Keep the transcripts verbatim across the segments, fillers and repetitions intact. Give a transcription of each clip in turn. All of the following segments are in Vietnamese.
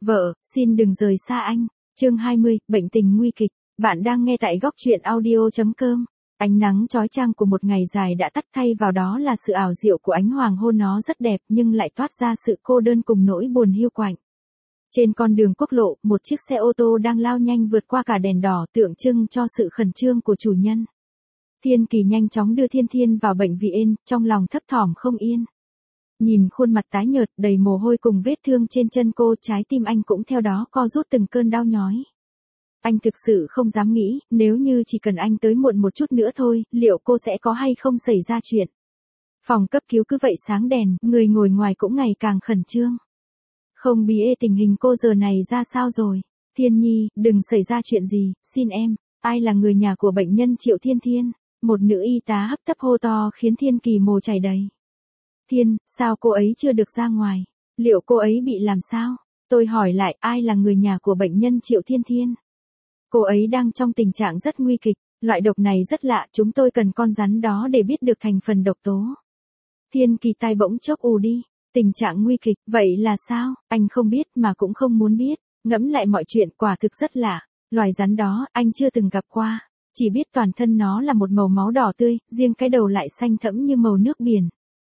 Vợ, xin đừng rời xa anh. Chương hai mươi, bệnh tình nguy kịch. Bạn đang nghe tại góc truyện audio.com. Ánh nắng chói chang của một ngày dài đã tắt, thay vào đó là sự ảo diệu của ánh hoàng hôn. Nó rất đẹp nhưng lại toát ra sự cô đơn cùng nỗi buồn hiu quạnh. Trên con đường quốc lộ, một chiếc xe ô tô đang lao nhanh vượt qua cả đèn đỏ, tượng trưng cho sự khẩn trương của chủ nhân. Thiên Kỳ nhanh chóng đưa Thiên Thiên vào bệnh viện, trong lòng thấp thỏm không yên. Nhìn khuôn mặt tái nhợt, đầy mồ hôi cùng vết thương trên chân cô, trái tim anh cũng theo đó co rút từng cơn đau nhói. Anh thực sự không dám nghĩ, nếu như chỉ cần anh tới muộn một chút nữa thôi, liệu cô sẽ có hay không xảy ra chuyện. Phòng cấp cứu cứ vậy sáng đèn, người ngồi ngoài cũng ngày càng khẩn trương. Không biết tình hình cô giờ này ra sao rồi. Thiên Nhi, đừng xảy ra chuyện gì, xin em. Ai là người nhà của bệnh nhân Triệu Thiên Thiên? Một nữ y tá hấp tấp hô to khiến Thiên Kỳ mồ chảy đầy. Thiên, sao cô ấy chưa được ra ngoài? Liệu cô ấy bị làm sao? Tôi hỏi lại, ai là người nhà của bệnh nhân Triệu Thiên Thiên? Cô ấy đang trong tình trạng rất nguy kịch, loại độc này rất lạ, chúng tôi cần con rắn đó để biết được thành phần độc tố. Thiên Kỳ tai bỗng chốc ù đi, tình trạng nguy kịch, vậy là sao? Anh không biết mà cũng không muốn biết, ngẫm lại mọi chuyện quả thực rất lạ, loài rắn đó anh chưa từng gặp qua, chỉ biết toàn thân nó là một màu máu đỏ tươi, riêng cái đầu lại xanh thẫm như màu nước biển.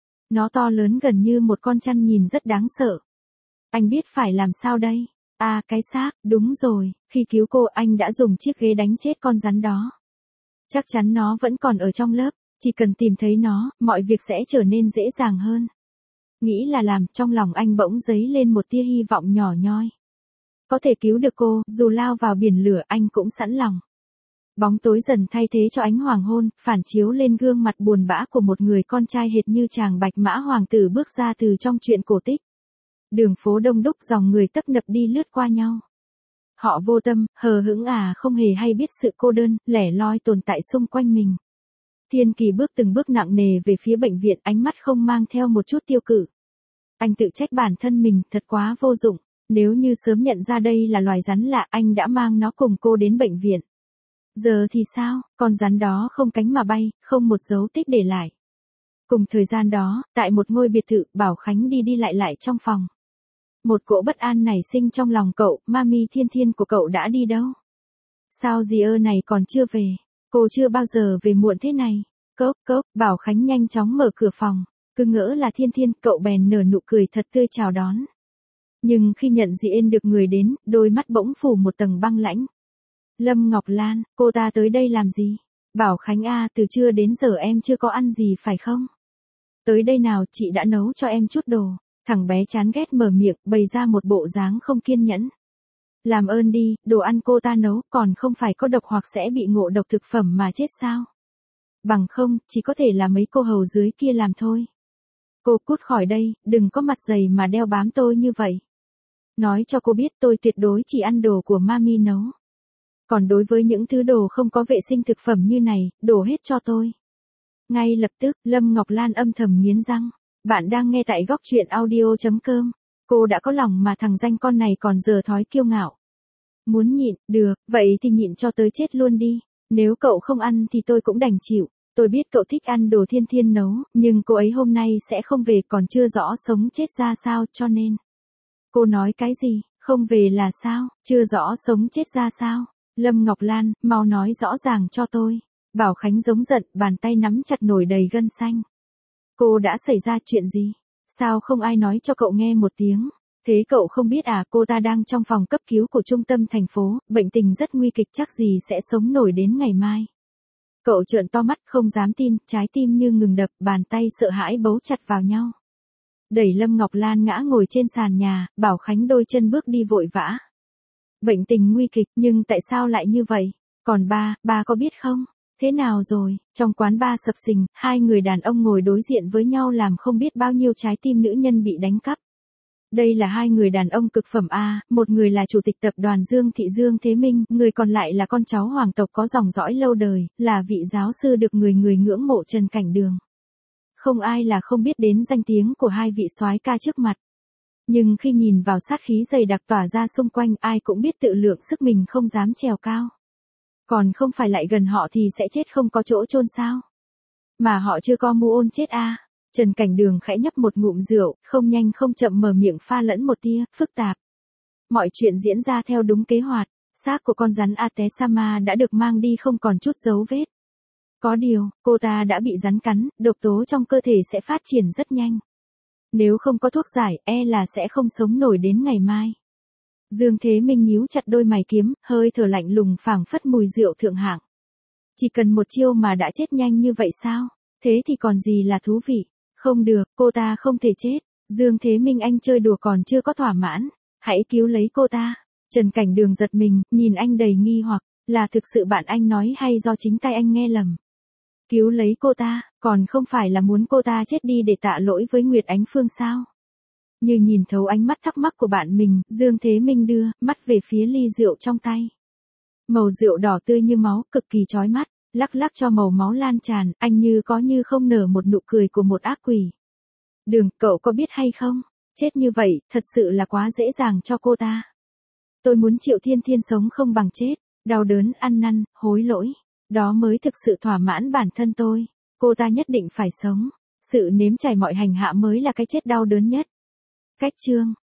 Nó to lớn gần như một con chăn, nhìn rất đáng sợ. Anh biết phải làm sao đây? À, cái xác, đúng rồi, khi cứu cô anh đã dùng chiếc ghế đánh chết con rắn đó. Chắc chắn nó vẫn còn ở trong lớp, chỉ cần tìm thấy nó, mọi việc sẽ trở nên dễ dàng hơn. Nghĩ là làm, trong lòng anh bỗng dấy lên một tia hy vọng nhỏ nhoi. Có thể cứu được cô, dù lao vào biển lửa anh cũng sẵn lòng. Bóng tối dần thay thế cho ánh hoàng hôn, phản chiếu lên gương mặt buồn bã của một người con trai hệt như chàng Bạch Mã hoàng tử bước ra từ trong truyện cổ tích. Đường phố đông đúc, dòng người tấp nập đi lướt qua nhau. Họ vô tâm, hờ hững à, không hề hay biết sự cô đơn, lẻ loi tồn tại xung quanh mình. Thiên Kỳ bước từng bước nặng nề về phía bệnh viện, ánh mắt không mang theo một chút tiêu cự. Anh tự trách bản thân mình, thật quá vô dụng. Nếu như sớm nhận ra đây là loài rắn lạ, anh đã mang nó cùng cô đến bệnh viện. Giờ thì sao, con rắn đó không cánh mà bay, không một dấu tích để lại. Cùng thời gian đó, tại một ngôi biệt thự, Bảo Khánh đi đi lại lại trong phòng. Một cỗ bất an nảy sinh trong lòng cậu, Mami Thiên Thiên của cậu đã đi đâu? Sao dì ơ này còn chưa về? Cô chưa bao giờ về muộn thế này. Cốc cốc, Bảo Khánh nhanh chóng mở cửa phòng. Cứ ngỡ là Thiên Thiên, cậu bèn nở nụ cười thật tươi chào đón. Nhưng khi nhận dì ên được người đến, đôi mắt bỗng phủ một tầng băng lãnh. Lâm Ngọc Lan, cô ta tới đây làm gì? Bảo Khánh a, từ trưa đến giờ em chưa có ăn gì phải không? Tới đây nào, chị đã nấu cho em chút đồ. Thằng bé chán ghét mở miệng, bày ra một bộ dáng không kiên nhẫn. Làm ơn đi, đồ ăn cô ta nấu, còn không phải có độc hoặc sẽ bị ngộ độc thực phẩm mà chết sao? Bằng không, chỉ có thể là mấy cô hầu dưới kia làm thôi. Cô cút khỏi đây, đừng có mặt dày mà đeo bám tôi như vậy. Nói cho cô biết tôi tuyệt đối chỉ ăn đồ của Mami nấu. Còn đối với những thứ đồ không có vệ sinh thực phẩm như này, đổ hết cho tôi. Ngay lập tức, Lâm Ngọc Lan âm thầm nghiến răng. Bạn đang nghe tại góc truyện audio.com. Cô đã có lòng mà thằng danh con này còn giờ thói kiêu ngạo. Muốn nhịn, được, vậy thì nhịn cho tới chết luôn đi. Nếu cậu không ăn thì tôi cũng đành chịu. Tôi biết cậu thích ăn đồ Thiên Thiên nấu, nhưng cô ấy hôm nay sẽ không về, còn chưa rõ sống chết ra sao, cho nên. Cô nói cái gì, không về là sao, chưa rõ sống chết ra sao? Lâm Ngọc Lan, mau nói rõ ràng cho tôi. Bảo Khánh giống giận, bàn tay nắm chặt nổi đầy gân xanh. Cô đã xảy ra chuyện gì? Sao không ai nói cho cậu nghe một tiếng? Thế cậu không biết à, cô ta đang trong phòng cấp cứu của trung tâm thành phố, bệnh tình rất nguy kịch, chắc gì sẽ sống nổi đến ngày mai. Cậu trợn to mắt không dám tin, trái tim như ngừng đập, bàn tay sợ hãi bấu chặt vào nhau. Đẩy Lâm Ngọc Lan ngã ngồi trên sàn nhà, Bảo Khánh đôi chân bước đi vội vã. Bệnh tình nguy kịch, nhưng tại sao lại như vậy? Còn ba, ba có biết không? Thế nào rồi? Trong quán bar sập sình, hai người đàn ông ngồi đối diện với nhau làm không biết bao nhiêu trái tim nữ nhân bị đánh cắp. Đây là hai người đàn ông cực phẩm A, một người là chủ tịch tập đoàn Dương Thị Dương Thế Minh, người còn lại là con cháu hoàng tộc có dòng dõi lâu đời, là vị giáo sư được người người ngưỡng mộ Trần Cảnh Đường. Không ai là không biết đến danh tiếng của hai vị soái ca trước mặt. Nhưng khi nhìn vào sát khí dày đặc tỏa ra xung quanh, ai cũng biết tự lượng sức mình không dám trèo cao. Còn không phải lại gần họ thì sẽ chết không có chỗ chôn sao? Mà họ chưa có mu ôn chết a. Trần Cảnh Đường khẽ nhấp một ngụm rượu, không nhanh không chậm mở miệng pha lẫn một tia phức tạp. Mọi chuyện diễn ra theo đúng kế hoạch, xác của con rắn Atesama đã được mang đi không còn chút dấu vết. Có điều, cô ta đã bị rắn cắn, độc tố trong cơ thể sẽ phát triển rất nhanh. Nếu không có thuốc giải, e là sẽ không sống nổi đến ngày mai. Dương Thế Minh nhíu chặt đôi mày kiếm, hơi thở lạnh lùng phảng phất mùi rượu thượng hạng. Chỉ cần một chiêu mà đã chết nhanh như vậy sao? Thế thì còn gì là thú vị? Không được, cô ta không thể chết. Dương Thế Minh, anh chơi đùa còn chưa có thỏa mãn. Hãy cứu lấy cô ta. Trần Cảnh Đường giật mình, nhìn anh đầy nghi hoặc, là thực sự bạn anh nói hay do chính tay anh nghe lầm? Cứu lấy cô ta, còn không phải là muốn cô ta chết đi để tạ lỗi với Nguyệt Ánh Phương sao? Như nhìn thấu ánh mắt thắc mắc của bạn mình, Dương Thế Minh đưa mắt về phía ly rượu trong tay. Màu rượu đỏ tươi như máu, cực kỳ chói mắt, lắc lắc cho màu máu lan tràn, anh như có như không nở một nụ cười của một ác quỷ. Đường, cậu có biết hay không? Chết như vậy, thật sự là quá dễ dàng cho cô ta. Tôi muốn Triệu Thiên Thiên sống không bằng chết, đau đớn, ăn năn, hối lỗi. Đó mới thực sự thỏa mãn bản thân tôi. Cô ta nhất định phải sống. Sự nếm trải mọi hành hạ mới là cái chết đau đớn nhất. Cách chương